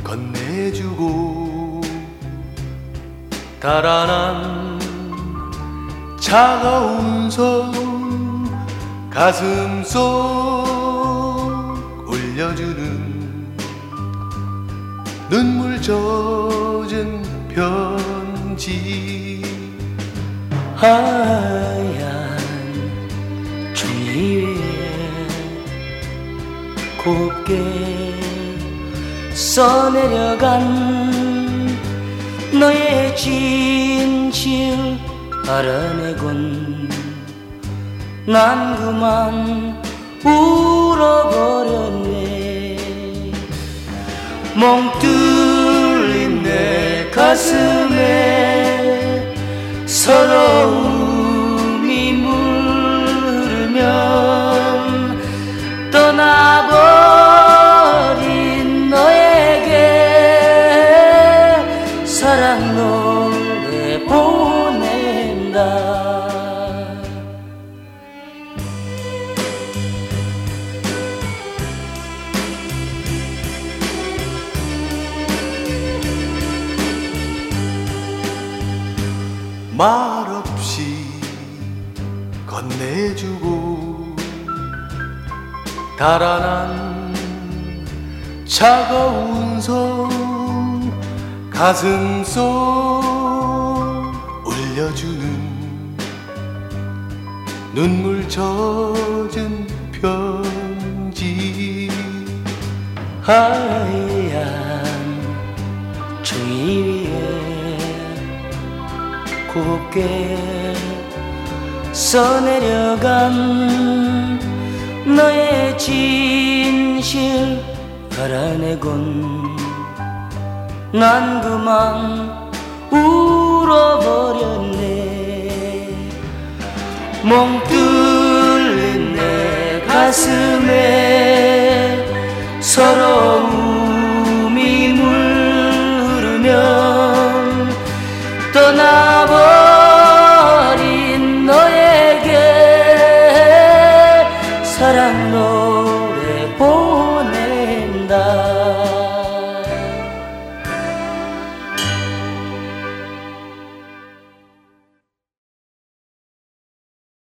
건네주고 달아난 차가운 손 가슴 속 올려주는 눈물 젖은 편지 하얀 종이 위에 곱게 써내려간 너의 진실 알아내곤 난 그만 울어버렸네. 멍 뚫린 내 가슴에 서러움이 물으면 떠나버린 너에게 사랑 노래 보낸다. 말없이 건네주고 달아난 차가운 손 가슴 속 올려주는 눈물 젖은 편지 하얀 종이 위에 곱게 써내려간 너의 진실 알아내곤 난 그만 울어버렸네. 멍 뚫린 내 가슴에 서러움이 물으면 떠나버린 너에게 사랑 노래